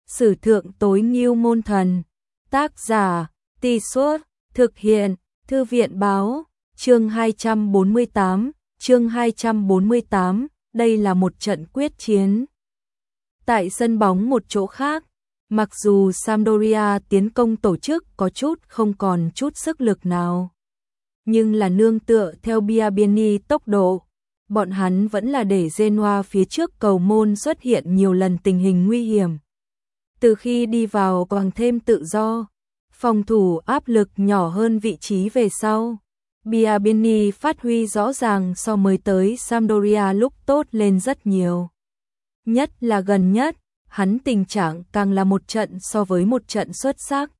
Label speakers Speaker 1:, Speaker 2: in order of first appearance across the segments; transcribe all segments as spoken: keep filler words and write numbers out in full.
Speaker 1: Sử thượng tối ngưu môn thần. Tác giả, Tì Suốt, thực hiện, Thư viện báo, chương hai trăm bốn mươi tám, chương hai trăm bốn mươi tám, đây là một trận quyết chiến. Tại sân bóng một chỗ khác, mặc dù Sampdoria tiến công tổ chức có chút không còn chút sức lực nào, nhưng là nương tựa theo Biabiany tốc độ, bọn hắn vẫn là để Genoa phía trước cầu môn xuất hiện nhiều lần tình hình nguy hiểm. Từ khi đi vào càng thêm tự do, phòng thủ áp lực nhỏ hơn vị trí về sau. Biabiany phát huy rõ ràng so mới tới Sampdoria lúc tốt lên rất nhiều. Nhất là gần nhất, hắn tình trạng càng là một trận so với một trận xuất sắc.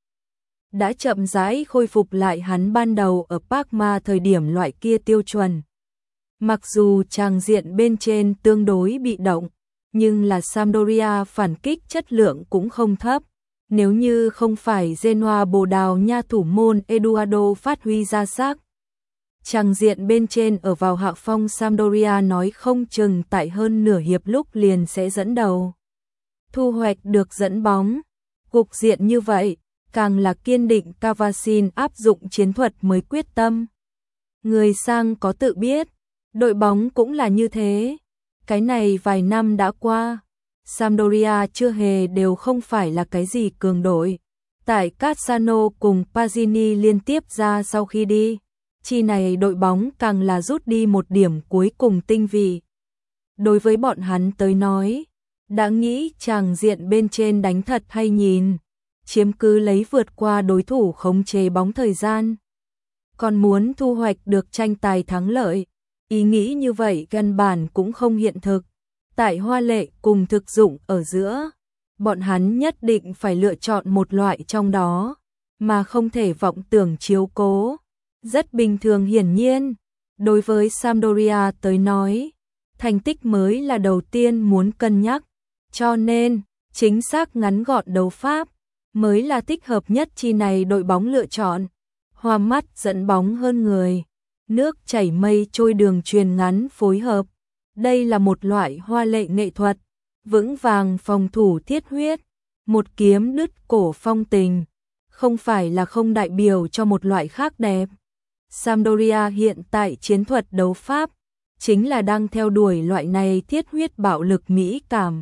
Speaker 1: Đã chậm rãi khôi phục lại hắn ban đầu ở Parma thời điểm loại kia tiêu chuẩn. Mặc dù tràng diện bên trên tương đối bị động, nhưng là Sampdoria phản kích chất lượng cũng không thấp. Nếu như không phải Genoa Bồ Đào Nha thủ môn Eduardo phát huy ra sắc, tràng diện bên trên ở vào hạ phong Sampdoria nói không chừng tại hơn nửa hiệp lúc liền sẽ dẫn đầu. Thu hoạch được dẫn bóng, cục diện như vậy, càng là kiên định Cavasin áp dụng chiến thuật mới quyết tâm. Người sang có tự biết, đội bóng cũng là như thế. Cái này vài năm đã qua, Sampdoria chưa hề đều không phải là cái gì cường đội. Tại Cassano cùng Pazzini liên tiếp ra sau khi đi, chi này đội bóng càng là rút đi một điểm cuối cùng tinh vị. Đối với bọn hắn tới nói, đã nghĩ chàng diện bên trên đánh thật hay nhìn, chiếm cứ lấy vượt qua đối thủ khống chế bóng thời gian. Còn muốn thu hoạch được tranh tài thắng lợi, ý nghĩ như vậy căn bản cũng không hiện thực. Tại hoa lệ cùng thực dụng ở giữa, bọn hắn nhất định phải lựa chọn một loại trong đó, mà không thể vọng tưởng chiếu cố. Rất bình thường hiển nhiên, đối với Sampdoria tới nói, thành tích mới là đầu tiên muốn cân nhắc, cho nên, chính xác ngắn gọn đấu pháp, mới là thích hợp nhất chi này đội bóng lựa chọn. Hoa mắt dẫn bóng hơn người, nước chảy mây trôi đường truyền ngắn phối hợp. Đây là một loại hoa lệ nghệ thuật, vững vàng phòng thủ thiết huyết, một kiếm đứt cổ phong tình, không phải là không đại biểu cho một loại khác đẹp. Sampdoria hiện tại chiến thuật đấu pháp, chính là đang theo đuổi loại này thiết huyết bạo lực mỹ cảm.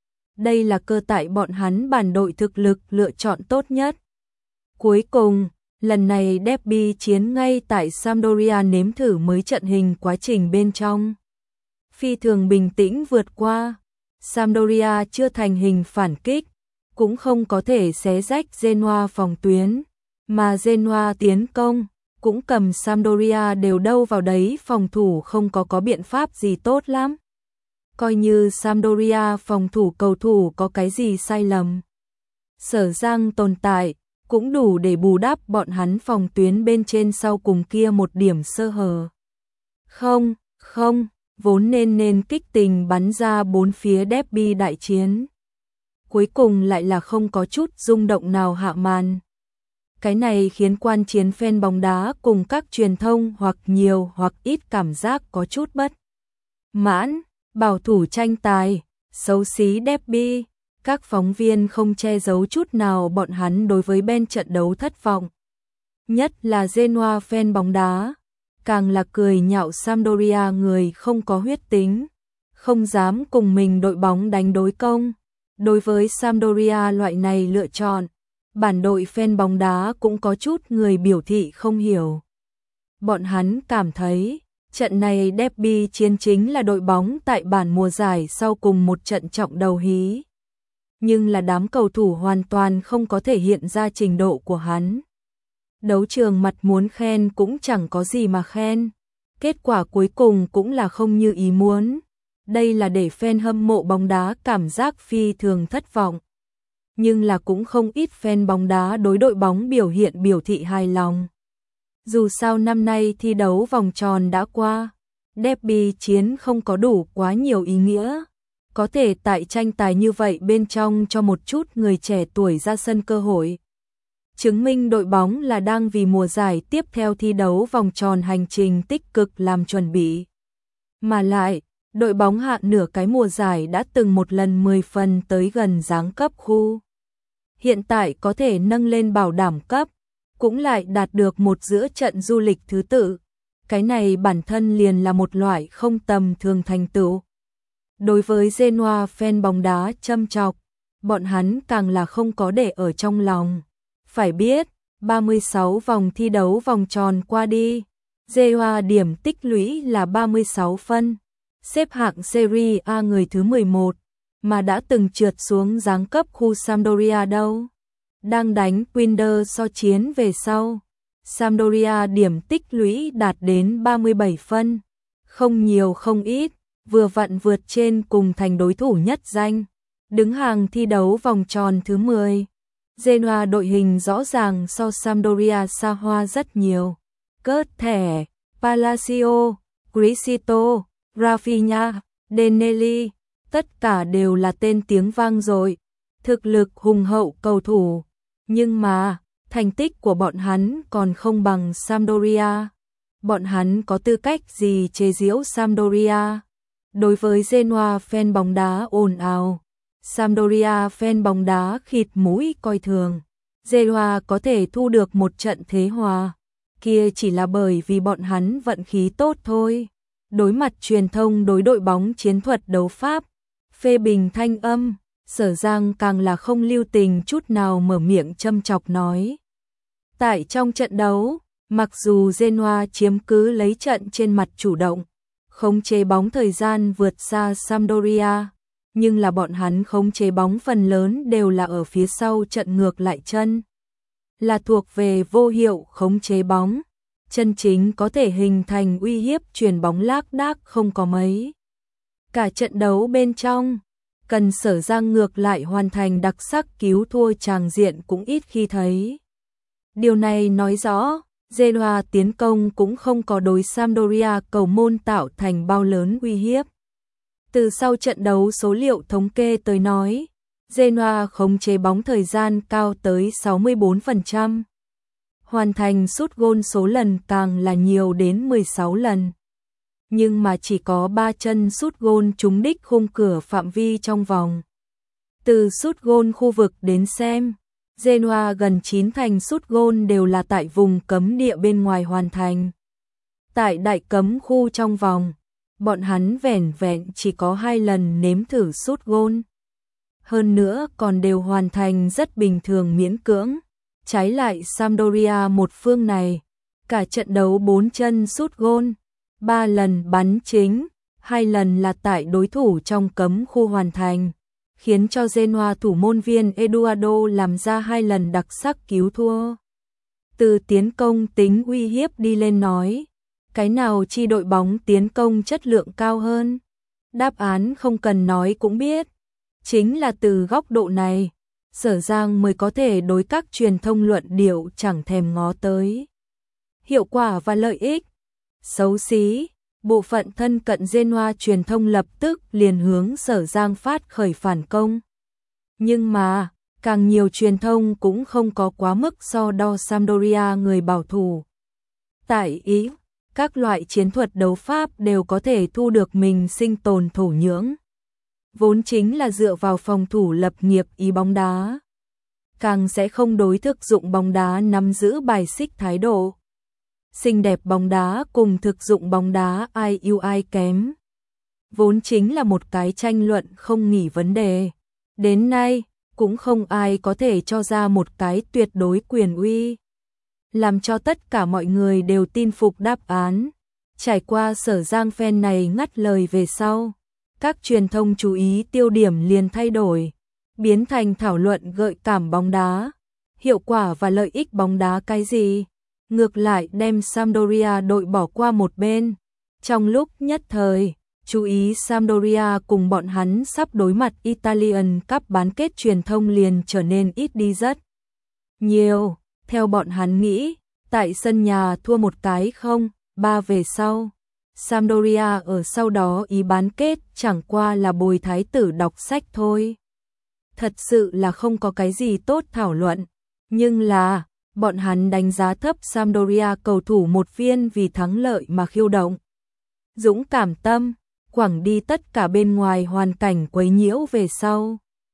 Speaker 1: Đây là cơ tại bọn hắn bản đội thực lực lựa chọn tốt nhất. Cuối cùng, lần này derby chiến ngay tại Sampdoria nếm thử mới trận hình quá trình bên trong. Phi thường bình tĩnh vượt qua, Sampdoria chưa thành hình phản kích, cũng không có thể xé rách Genoa phòng tuyến, mà Genoa tiến công, cũng cầm Sampdoria đều đâu vào đấy phòng thủ không có có biện pháp gì tốt lắm. Coi như Sampdoria phòng thủ cầu thủ có cái gì sai lầm, sở răng tồn tại, cũng đủ để bù đắp bọn hắn phòng tuyến bên trên sau cùng kia một điểm sơ hở. Không, không, vốn nên nên kích tình bắn ra bốn phía derby đại chiến. Cuối cùng lại là không có chút rung động nào hạ màn. Cái này khiến quan chiến fan bóng đá cùng các truyền thông hoặc nhiều hoặc ít cảm giác có chút bất mãn, bảo thủ tranh tài, xấu xí derby. Các phóng viên không che giấu chút nào bọn hắn đối với bên trận đấu thất vọng. Nhất là Genoa fan bóng đá, càng là cười nhạo Sampdoria người không có huyết tính, không dám cùng mình đội bóng đánh đối công. Đối với Sampdoria loại này lựa chọn, bản đội fan bóng đá cũng có chút người biểu thị không hiểu. Bọn hắn cảm thấy, trận này derby chiến chính là đội bóng tại bản mùa giải sau cùng một trận trọng đầu hí. Nhưng là đám cầu thủ hoàn toàn không có thể hiện ra trình độ của hắn. Đấu trường mặt muốn khen cũng chẳng có gì mà khen. Kết quả cuối cùng cũng là không như ý muốn. Đây là để fan hâm mộ bóng đá cảm giác phi thường thất vọng. Nhưng là cũng không ít fan bóng đá đối đội bóng biểu hiện biểu thị hài lòng. Dù sao năm nay thi đấu vòng tròn đã qua, derby chiến không có đủ quá nhiều ý nghĩa. Có thể tại tranh tài như vậy bên trong cho một chút người trẻ tuổi ra sân cơ hội. Chứng minh đội bóng là đang vì mùa giải tiếp theo thi đấu vòng tròn hành trình tích cực làm chuẩn bị. Mà lại, đội bóng hạ nửa cái mùa giải đã từng một lần mười phần tới gần giáng cấp khu. hiện tại có thể nâng lên bảo đảm cấp, cũng lại đạt được một giữa trận du lịch thứ tự. Cái này bản thân liền là một loại không tầm thường thành tựu. Đối với Genoa fan bóng đá châm chọc, bọn hắn càng là không có để ở trong lòng. Phải biết, ba mươi sáu vòng thi đấu vòng tròn qua đi, Genoa điểm tích lũy là ba mươi sáu phân, xếp hạng Serie A người thứ mười một, mà đã từng trượt xuống giáng cấp khu Sampdoria đâu. Đang đánh Quinter so chiến về sau, Sampdoria điểm tích lũy đạt đến ba mươi bảy phân, không nhiều không ít, vừa vặn vượt trên cùng thành đối thủ nhất danh, đứng hàng thi đấu vòng tròn thứ mười. Genoa đội hình rõ ràng so Sampdoria xa hoa rất nhiều. Cớt thẻ, Palacio, Crisito, Rafinha, Dennelly, tất cả đều là tên tiếng vang dội, thực lực hùng hậu cầu thủ, nhưng mà thành tích của bọn hắn còn không bằng Sampdoria. Bọn hắn có tư cách gì chế giễu Sampdoria? Đối với Genoa fan bóng đá ồn ào, Sampdoria fan bóng đá khịt mũi coi thường. Genoa có thể thu được một trận thế hòa, kia chỉ là bởi vì bọn hắn vận khí tốt thôi. Đối mặt truyền thông đối đội bóng chiến thuật đấu pháp, phê bình thanh âm, Sở Giang càng là không lưu tình chút nào mở miệng châm chọc nói. Tại trong trận đấu, mặc dù Genoa chiếm cứ lấy trận trên mặt chủ động, khống chế bóng thời gian vượt xa Sampdoria, nhưng là bọn hắn khống chế bóng phần lớn đều là ở phía sau trận ngược lại chân, là thuộc về vô hiệu khống chế bóng, chân chính có thể hình thành uy hiếp chuyền bóng lác đác không có mấy. Cả trận đấu bên trong, cần Sở Giang ngược lại hoàn thành đặc sắc cứu thua tràng diện cũng ít khi thấy. Điều này nói rõ, Genoa tiến công cũng không có đối Sampdoria cầu môn tạo thành bao lớn uy hiếp. Từ sau trận đấu số liệu thống kê tới nói, Genoa khống chế bóng thời gian cao tới sáu mươi bốn phần trăm. Hoàn thành sút gôn số lần càng là nhiều đến mười sáu lần. Nhưng mà chỉ có ba chân sút gôn trúng đích khung cửa phạm vi trong vòng. Từ sút gôn khu vực đến xem, Genoa gần chín thành sút gôn đều là tại vùng cấm địa bên ngoài hoàn thành. Tại đại cấm khu trong vòng, bọn hắn vẻn vẹn chỉ có hai lần nếm thử sút gôn. Hơn nữa còn đều hoàn thành rất bình thường miễn cưỡng. Trái lại Sampdoria một phương này, cả trận đấu bốn chân sút gôn, ba lần bắn chính, hai lần là tại đối thủ trong cấm khu hoàn thành, khiến cho Genoa thủ môn viên Eduardo làm ra hai lần đặc sắc cứu thua. Từ tiến công tính uy hiếp đi lên nói, cái nào chi đội bóng tiến công chất lượng cao hơn? Đáp án không cần nói cũng biết, chính là từ góc độ này, Sở Giang mới có thể đối các truyền thông luận điệu chẳng thèm ngó tới. Hiệu quả và lợi ích. Xấu xí, bộ phận thân cận Genoa truyền thông lập tức liền hướng Sở Giang phát khởi phản công. Nhưng mà, càng nhiều truyền thông cũng không có quá mức so đo Sampdoria người bảo thủ. Tại Ý, các loại chiến thuật đấu pháp đều có thể thu được mình sinh tồn thổ nhưỡng. Vốn chính là dựa vào phòng thủ lập nghiệp ý bóng đá. Càng sẽ không đối thực dụng bóng đá nắm giữ bài xích thái độ. Xinh đẹp bóng đá cùng thực dụng bóng đá ai ưu ai kém. Vốn chính là một cái tranh luận không nghỉ vấn đề. Đến nay, cũng không ai có thể cho ra một cái tuyệt đối quyền uy. Làm cho tất cả mọi người đều tin phục đáp án. Trải qua Sở Giang fan này ngắt lời về sau, các truyền thông chú ý tiêu điểm liền thay đổi, biến thành thảo luận gợi cảm bóng đá, hiệu quả và lợi ích bóng đá cái gì, ngược lại đem Sampdoria đội bỏ qua một bên. Trong lúc nhất thời, chú ý Sampdoria cùng bọn hắn sắp đối mặt Italian Cup bán kết truyền thông liền trở nên ít đi rất nhiều. Theo bọn hắn nghĩ, tại sân nhà thua một cái không, ba về sau. Sampdoria ở sau đó ý bán kết chẳng qua là bồi thái tử đọc sách thôi. Thật sự là không có cái gì tốt thảo luận. Nhưng là, bọn hắn đánh giá thấp Sampdoria cầu thủ một viên vì thắng lợi mà khiêu động. Dũng cảm tâm, quẳng đi tất cả bên ngoài hoàn cảnh quấy nhiễu về sau.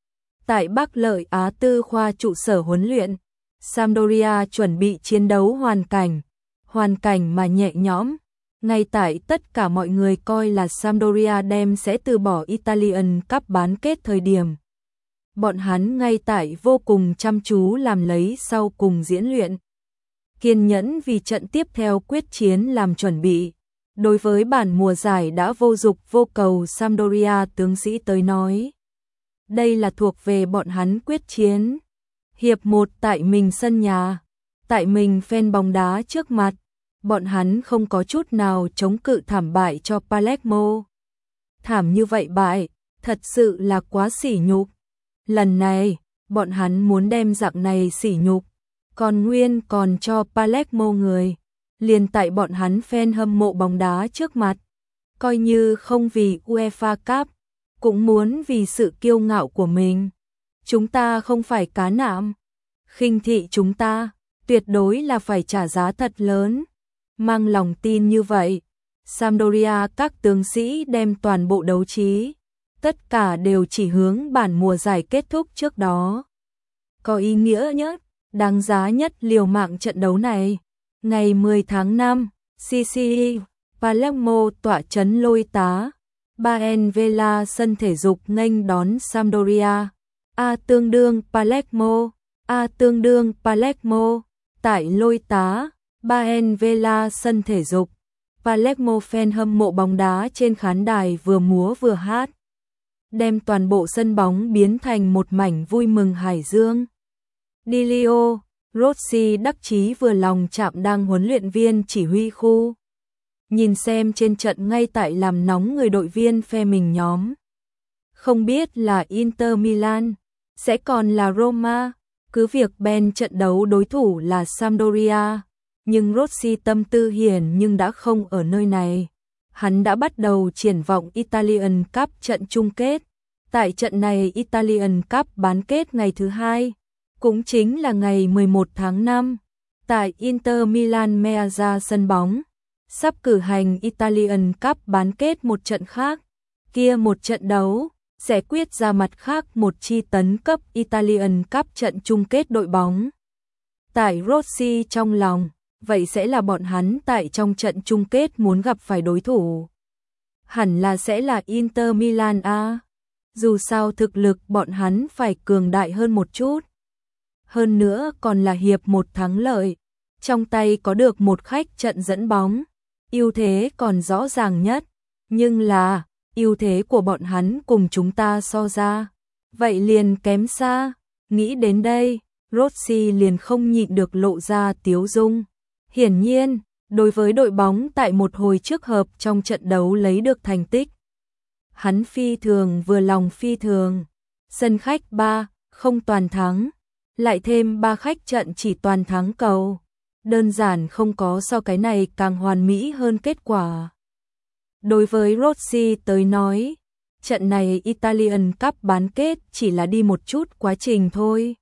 Speaker 1: Tại Bắc Lợi Á Tư khoa trụ sở huấn luyện, Sampdoria chuẩn bị chiến đấu hoàn cảnh, hoàn cảnh mà nhẹ nhõm. Ngay tại tất cả mọi người coi là Sampdoria đem sẽ từ bỏ Italian Cup bán kết thời điểm. Bọn hắn ngay tại vô cùng chăm chú làm lấy sau cùng diễn luyện. Kiên nhẫn vì trận tiếp theo quyết chiến làm chuẩn bị. Đối với bản mùa giải đã vô dục vô cầu Sampdoria tướng sĩ tới nói. Đây là thuộc về bọn hắn quyết chiến. Hiệp một tại mình sân nhà, tại mình fan bóng đá trước mặt, bọn hắn không có chút nào chống cự thảm bại cho Palermo. Thảm như vậy bại, thật sự là quá sỉ nhục. Lần này, bọn hắn muốn đem dạng này sỉ nhục, còn nguyên còn cho Palermo người, liền tại bọn hắn fan hâm mộ bóng đá trước mặt, coi như không vì UEFA Cup, cũng muốn vì sự kiêu ngạo của mình. Chúng ta không phải cá nạm, khinh thị chúng ta, tuyệt đối là phải trả giá thật lớn. Mang lòng tin như vậy, Sampdoria các tướng sĩ đem toàn bộ đấu trí, tất cả đều chỉ hướng bản mùa giải kết thúc trước đó. Có ý nghĩa nhất, đáng giá nhất liều mạng trận đấu này. Ngày mười tháng năm, xê xê i, Palermo tọa trấn Lôi Tá, Baen Vela sân thể dục nghênh đón Sampdoria. A tương đương Palermo, A tương đương Palermo, tại Lôi Tá, Baen Vela sân thể dục. Palermo fan hâm mộ bóng đá trên khán đài vừa múa vừa hát, đem toàn bộ sân bóng biến thành một mảnh vui mừng hải dương. Dilio, Rossi đắc chí vừa lòng chạm đang huấn luyện viên chỉ huy khu. Nhìn xem trên trận ngay tại làm nóng người đội viên phe mình nhóm. Không biết là Inter Milan, sẽ còn là Roma, cứ việc Ben trận đấu đối thủ là Sampdoria, nhưng Rossi tâm tư hiển nhưng đã không ở nơi này. Hắn đã bắt đầu triển vọng Italian Cup trận chung kết. Tại trận này Italian Cup bán kết ngày thứ hai, cũng chính là ngày mười một tháng năm, tại Inter Milan Meazza sân bóng, sắp cử hành Italian Cup bán kết một trận khác. Kia một trận đấu sẽ quyết ra mặt khác một chi tấn cấp Italian Cup trận chung kết đội bóng. Tại Rossi trong lòng, vậy sẽ là bọn hắn tại trong trận chung kết muốn gặp phải đối thủ. Hẳn là sẽ là Inter Milan a. Dù sao thực lực bọn hắn phải cường đại hơn một chút. Hơn nữa còn là hiệp một thắng lợi, trong tay có được một khách trận dẫn bóng, ưu thế còn rõ ràng nhất, nhưng là ưu thế của bọn hắn cùng chúng ta so ra, vậy liền kém xa. Nghĩ đến đây, Rossi liền không nhịn được lộ ra tiếu dung. Hiển nhiên, đối với đội bóng tại một hồi trước hợp trong trận đấu lấy được thành tích, hắn phi thường vừa lòng phi thường. Sân khách ba không toàn thắng, lại thêm ba khách trận chỉ toàn thắng cầu. Đơn giản không có so cái này càng hoàn mỹ hơn kết quả. Đối với Rossi tới nói, trận này Italian Cup bán kết chỉ là đi một chút quá trình thôi.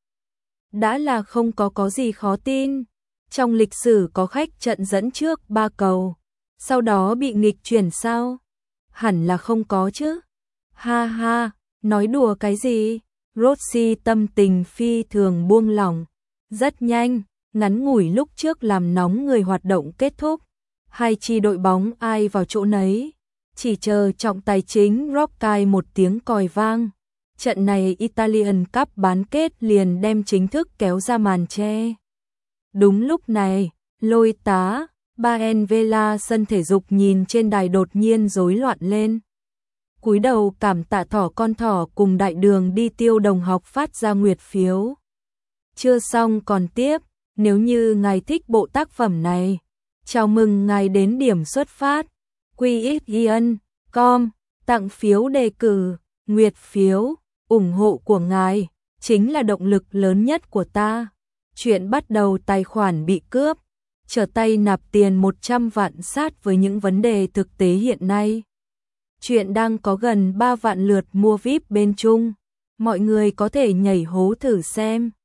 Speaker 1: Đã là không có có gì khó tin. Trong lịch sử có khách trận dẫn trước ba cầu, sau đó bị nghịch chuyển sao? Hẳn là không có chứ. Ha ha, nói đùa cái gì? Rossi tâm tình phi thường buông lỏng. Rất nhanh, ngắn ngủi lúc trước làm nóng người hoạt động kết thúc. Hai chi đội bóng ai vào chỗ nấy. Chỉ chờ trọng tài chính rock cai một tiếng còi vang. Trận này Italian Cup bán kết liền đem chính thức kéo ra màn che. Đúng lúc này, Lôi Tá, Baen Vela sân thể dục nhìn trên đài đột nhiên rối loạn lên. Cúi đầu cảm tạ thỏ con thỏ cùng đại đường đi tiêu đồng học phát ra nguyệt phiếu. Chưa xong còn tiếp, nếu như ngài thích bộ tác phẩm này, chào mừng ngài đến điểm xuất phát. quy ích ian chấm com, tặng phiếu đề cử, nguyệt phiếu, ủng hộ của ngài, chính là động lực lớn nhất của ta. Chuyện bắt đầu tài khoản bị cướp, trở tay nạp tiền một trăm vạn sát với những vấn đề thực tế hiện nay. Chuyện đang có gần ba vạn lượt mua víp bên Trung, mọi người có thể nhảy hố thử xem.